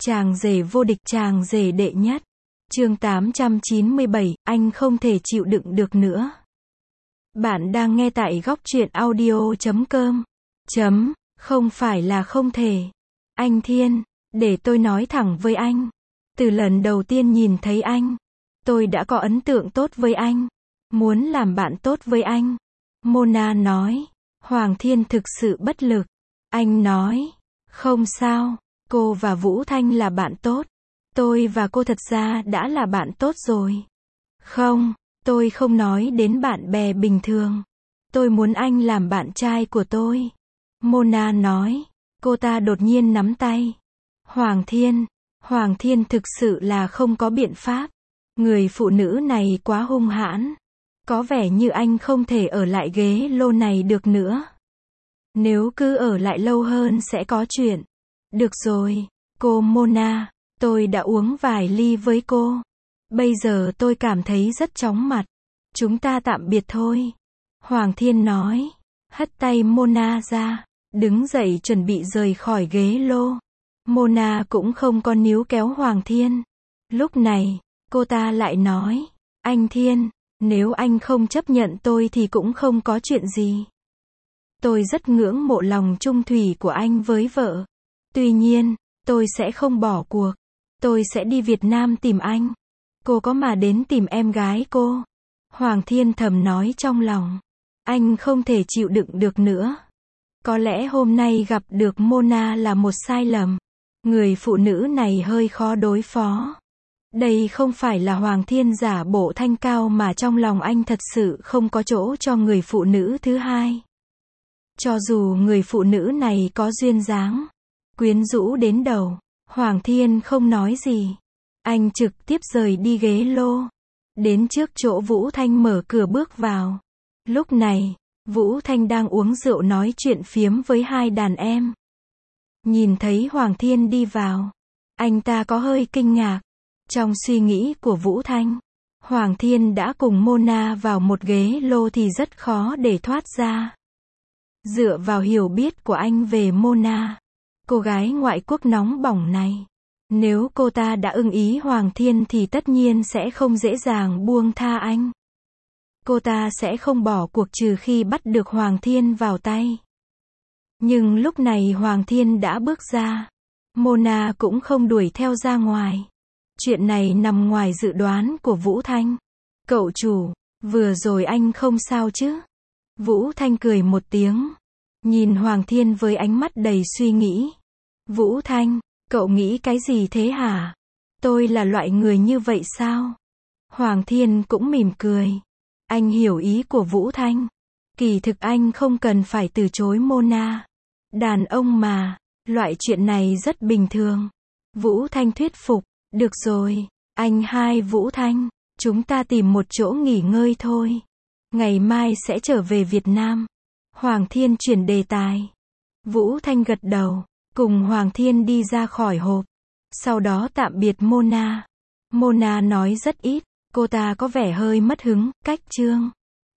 Chàng rể vô địch, chàng rể đệ nhất. Chương 897, anh không thể chịu đựng được nữa. Bạn đang nghe tại góc truyện audio.com. Không phải là không thể. Anh Thiên, để tôi nói thẳng với anh. Từ lần đầu tiên nhìn thấy anh, tôi đã có ấn tượng tốt với anh. Muốn làm bạn tốt với anh. Mona nói. Hoàng Thiên thực sự bất lực. Anh nói. Không sao, cô và Vũ Thanh là bạn tốt. Tôi và cô thật ra đã là bạn tốt rồi. Không, tôi không nói đến bạn bè bình thường. Tôi muốn anh làm bạn trai của tôi. Mona nói. Cô ta đột nhiên nắm tay. Hoàng Thiên thực sự là không có biện pháp. Người phụ nữ này quá hung hãn. Có vẻ như anh không thể ở lại ghế lô này được nữa. Nếu cứ ở lại lâu hơn sẽ có chuyện. Được rồi, cô Mona, tôi đã uống vài ly với cô. Bây giờ tôi cảm thấy rất chóng mặt. Chúng ta tạm biệt thôi. Hoàng Thiên nói. Hất tay Mona ra. Đứng dậy chuẩn bị rời khỏi ghế lô. Mona cũng không có níu kéo Hoàng Thiên. Lúc này, cô ta lại nói. Anh Thiên, nếu anh không chấp nhận tôi thì cũng không có chuyện gì. Tôi rất ngưỡng mộ lòng trung thủy của anh với vợ. Tuy nhiên, tôi sẽ không bỏ cuộc. Tôi sẽ đi Việt Nam tìm anh. Cô có mà đến tìm em gái cô. Hoàng Thiên thầm nói trong lòng. Anh không thể chịu đựng được nữa. Có lẽ hôm nay gặp được Mona là một sai lầm. Người phụ nữ này hơi khó đối phó. Đây không phải là Hoàng Thiên giả bộ thanh cao mà trong lòng anh thật sự không có chỗ cho người phụ nữ thứ hai. Cho dù người phụ nữ này có duyên dáng, quyến rũ đến đầu, Hoàng Thiên không nói gì. Anh trực tiếp rời đi ghế lô. Đến trước chỗ Vũ Thanh mở cửa bước vào. Lúc này, Vũ Thanh đang uống rượu nói chuyện phiếm với hai đàn em. Nhìn thấy Hoàng Thiên đi vào, anh ta có hơi kinh ngạc. Trong suy nghĩ của Vũ Thanh, Hoàng Thiên đã cùng Mona vào một ghế lô thì rất khó để thoát ra. Dựa vào hiểu biết của anh về Mona, cô gái ngoại quốc nóng bỏng này, nếu cô ta đã ưng ý Hoàng Thiên thì tất nhiên sẽ không dễ dàng buông tha anh. Cô ta sẽ không bỏ cuộc trừ khi bắt được Hoàng Thiên vào tay. Nhưng lúc này Hoàng Thiên đã bước ra. Mona cũng không đuổi theo ra ngoài. Chuyện này nằm ngoài dự đoán của Vũ Thanh. Cậu chủ, vừa rồi anh không sao chứ? Vũ Thanh cười một tiếng. Nhìn Hoàng Thiên với ánh mắt đầy suy nghĩ. Vũ Thanh, cậu nghĩ cái gì thế hả? Tôi là loại người như vậy sao? Hoàng Thiên cũng mỉm cười. Anh hiểu ý của Vũ Thanh. Kỳ thực anh không cần phải từ chối Mona. Đàn ông mà, loại chuyện này rất bình thường. Vũ Thanh thuyết phục. Được rồi, anh hai Vũ Thanh, chúng ta tìm một chỗ nghỉ ngơi thôi. Ngày mai sẽ trở về Việt Nam. Hoàng Thiên chuyển đề tài. Vũ Thanh gật đầu, cùng Hoàng Thiên đi ra khỏi hộp. Sau đó tạm biệt Mona. Mona nói rất ít, cô ta có vẻ hơi mất hứng, cách chương.